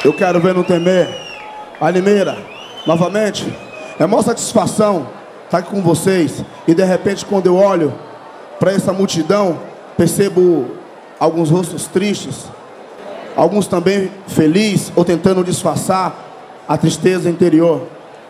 Eu quero ver não temer. A Limeira, novamente, é maior satisfação estar aqui com vocês. E de repente, quando eu olho para essa multidão, percebo alguns rostos tristes, alguns também felizes ou tentando disfarçar a tristeza interior.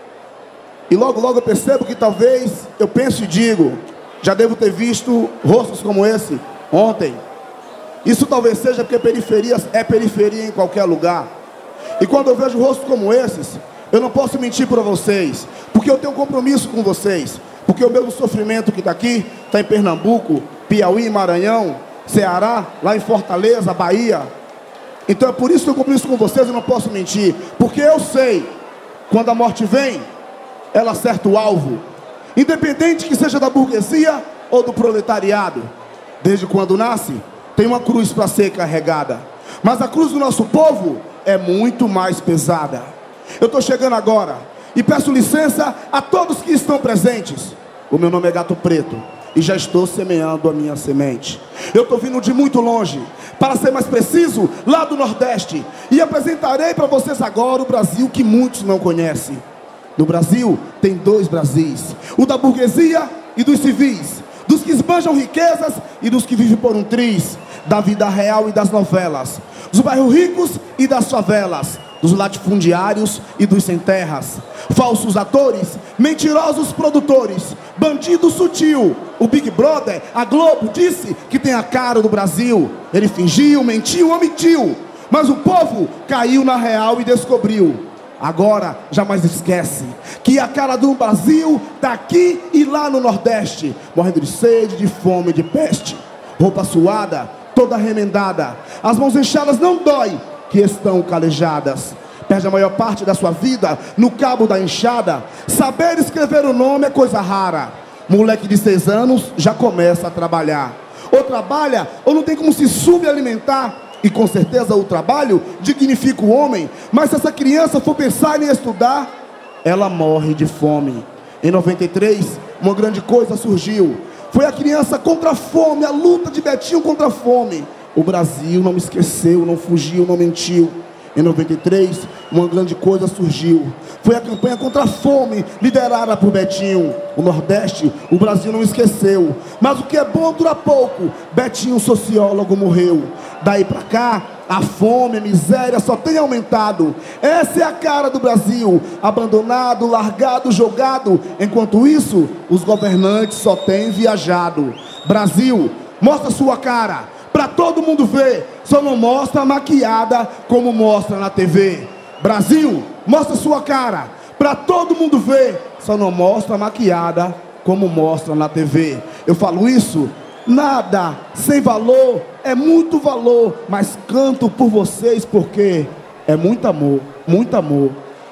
E logo eu percebo que talvez eu penso e digo, já devo ter visto rostos como esse ontem. Isso talvez seja porque periferia é periferia em qualquer lugar. E quando eu vejo rostos como esses, eu não posso mentir para vocês, porque eu tenho um compromisso com vocês, porque o mesmo sofrimento que está aqui, está em Pernambuco, Piauí, Maranhão, Ceará, lá em Fortaleza, Bahia. Então é por isso que eu tenho compromisso com vocês, eu não posso mentir, porque eu sei, quando a morte vem, ela acerta o alvo, independente que seja da burguesia ou do proletariado. Desde quando nasce, tem uma cruz para ser carregada, mas a cruz do nosso povo é muito mais pesada. Eu estou chegando agora e peço licença a todos que estão presentes. O meu nome é Gato Preto e já estou semeando a minha semente. Eu estou vindo de muito longe, para ser mais preciso, lá do Nordeste, e apresentarei para vocês agora o Brasil que muitos não conhecem. No Brasil tem dois Brasis, o da burguesia e dos civis, dos que esbanjam riquezas e dos que vivem por um triz, da vida real e das novelas, dos bairros ricos e das favelas, dos latifundiários e dos sem terras, falsos atores, mentirosos produtores, bandido sutil. O Big Brother, a Globo, disse que tem a cara do Brasil. Ele fingiu, mentiu, omitiu, mas o povo caiu na real e descobriu. Agora jamais esquece que a cara do Brasil está aqui e lá no Nordeste, morrendo de sede, de fome, de peste, roupa suada, toda remendada, as mãos inchadas não dói, que estão calejadas. Perde a maior parte da sua vida no cabo da enxada. Saber escrever o nome é coisa rara. Moleque de 6 anos já começa a trabalhar. Ou trabalha ou não tem como se subalimentar. E com certeza o trabalho dignifica o homem. Mas se essa criança for pensar em estudar, ela morre de fome. Em 93, uma grande coisa surgiu. Foi a criança contra a fome, a luta de Betinho contra a fome. O Brasil não esqueceu, não fugiu, não mentiu. Em 93, uma grande coisa surgiu. Foi a campanha contra a fome, liderada por Betinho. O Nordeste, o Brasil não esqueceu. Mas o que é bom dura pouco. Betinho, sociólogo, morreu. Daí pra cá, a fome, a miséria só tem aumentado. Essa é a cara do Brasil. Abandonado, largado, jogado. Enquanto isso, os governantes só têm viajado. Brasil, mostra sua cara para todo mundo ver, só não mostra maquiada como mostra na TV. Brasil, mostra sua cara para todo mundo ver, só não mostra maquiada como mostra na TV. Eu falo isso, nada sem valor, é muito valor, mas canto por vocês porque é muito amor, muito amor.